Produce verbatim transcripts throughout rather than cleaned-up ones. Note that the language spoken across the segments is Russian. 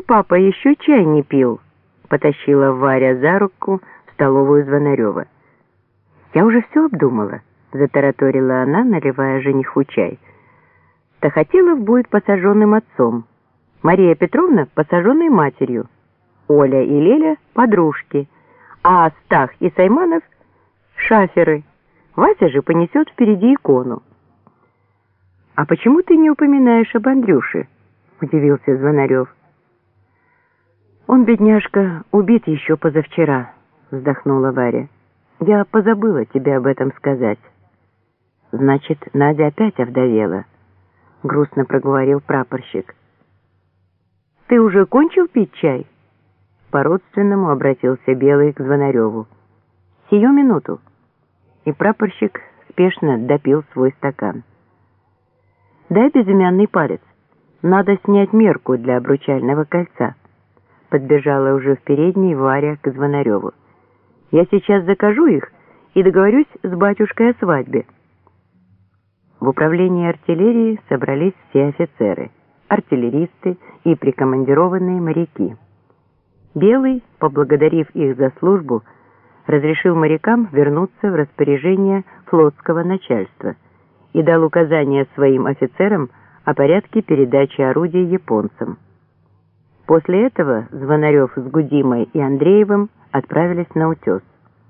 папа еще чай не пил», — потащила Варя за руку в столовую Звонарева. «Я уже все обдумала», — затараторила она, наливая жениху чай. «Тахотилов будет посаженным отцом, Мария Петровна — посаженной матерью, Оля и Леля — подружки, а Стах и Сайманов — шаферы. Вася же понесет впереди икону». «А почему ты не упоминаешь об Андрюше?» — удивился Звонарев. «Он, бедняжка, убит еще позавчера», — вздохнула Варя. «Я позабыла тебе об этом сказать». «Значит, Надя опять овдовела», — грустно проговорил прапорщик. «Ты уже кончил пить чай?» По-родственному обратился Белый к Звонареву. «Сию минуту». И прапорщик спешно допил свой стакан. «Дай безымянный палец. Надо снять мерку для обручального кольца». Подбежала уже в передней Варя к Звонареву. «Я сейчас закажу их и договорюсь с батюшкой о свадьбе». В управлении артиллерии собрались все офицеры, артиллеристы и прикомандированные моряки. Белый, поблагодарив их за службу, разрешил морякам вернуться в распоряжение флотского начальства и дал указания своим офицерам о порядке передачи орудий японцам. После этого Звонарев с Гудимой и Андреевым отправились на утес.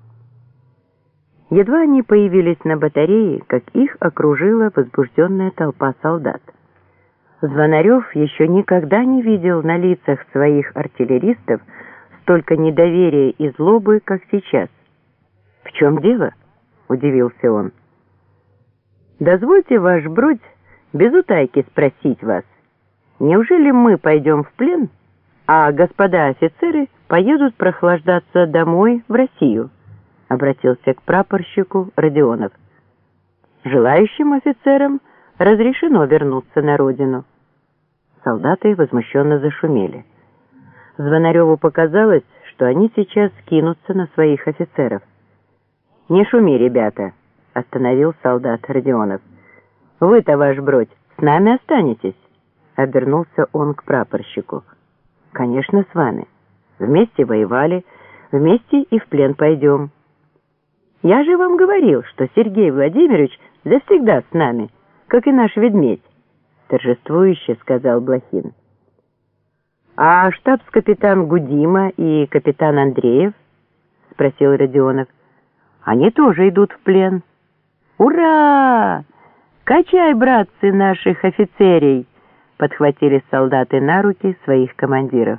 Едва они появились на батарее, как их окружила возбужденная толпа солдат. Звонарев еще никогда не видел на лицах своих артиллеристов столько недоверия и злобы, как сейчас. «В чем дело?» — удивился он. «Дозвольте, ваш бродь, без утайки спросить вас, неужели мы пойдем в плен, а господа офицеры поедут прохлаждаться домой в Россию?» — обратился к прапорщику Родионов. «Желающим офицерам разрешено вернуться на родину». Солдаты возмущенно зашумели. Звонареву показалось, что они сейчас кинутся на своих офицеров. «Не шуми, ребята!» — остановил солдат Родионов. «Вы-то, ваш бродь, с нами останетесь?» — обернулся он к прапорщику. «Конечно, с вами. Вместе воевали, вместе и в плен пойдем». «Я же вам говорил, что Сергей Владимирович завсегда с нами, как и наш ведмедь», — торжествующе сказал Блохин. «А штабс-капитан Гудима и капитан Андреев?» — спросил Родионов. «Они тоже идут в плен». «Ура! Качай, братцы, наших офицерей!» — подхватили солдаты на руки своих командиров.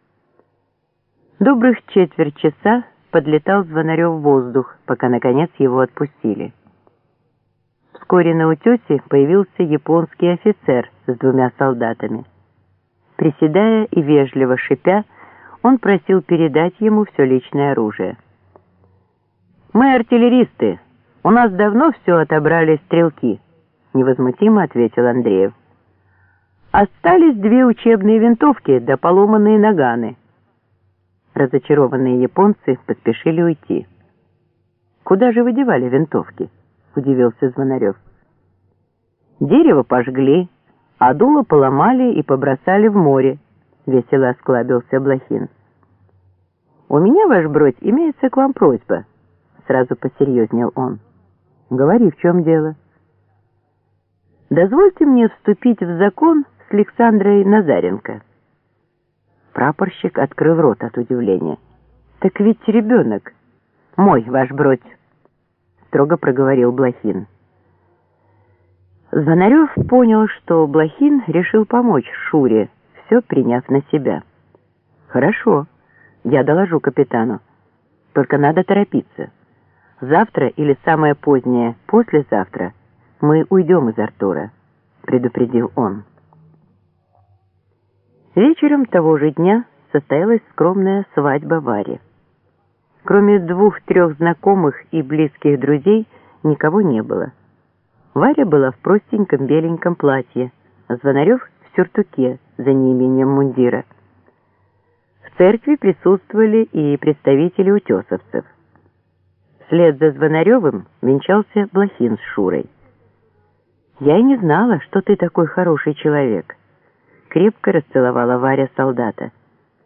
Добрых четверть часа подлетал Звонарев в воздух, пока, наконец, его отпустили. Вскоре на утесе появился японский офицер с двумя солдатами. Приседая и вежливо шипя, он просил передать ему все личное оружие. «Мы артиллеристы, у нас давно все отобрали стрелки», — невозмутимо ответил Андреев. «Остались две учебные винтовки да поломанные наганы». Разочарованные японцы поспешили уйти. «Куда же вы девали винтовки?» — удивился Звонарев. «Дерево пожгли, а дуло поломали и побросали в море», — весело осклабился Блохин. «У меня, ваш бродь, имеется к вам просьба», — сразу посерьезнел он. «Говори, в чем дело?» «Дозвольте мне вступить в закон с Александрой Назаренко». Прапорщик открыл рот от удивления. «Так ведь ребенок. Мой, ваш бродь», — строго проговорил Блохин. Звонарев понял, что Блохин решил помочь Шуре, все приняв на себя. «Хорошо, я доложу капитану. Только надо торопиться. Завтра или самое позднее послезавтра мы уйдем из Артура», — предупредил он. Вечером того же дня состоялась скромная свадьба Вари. Кроме двух-трех знакомых и близких друзей никого не было. Варя была в простеньком беленьком платье, а Звонарев в сюртуке за неимением мундира. В церкви присутствовали и представители утесовцев. Вслед за Звонаревым венчался Блохин с Шурой. «Я и не знала, что ты такой хороший человек», — крепко расцеловала Варя солдата.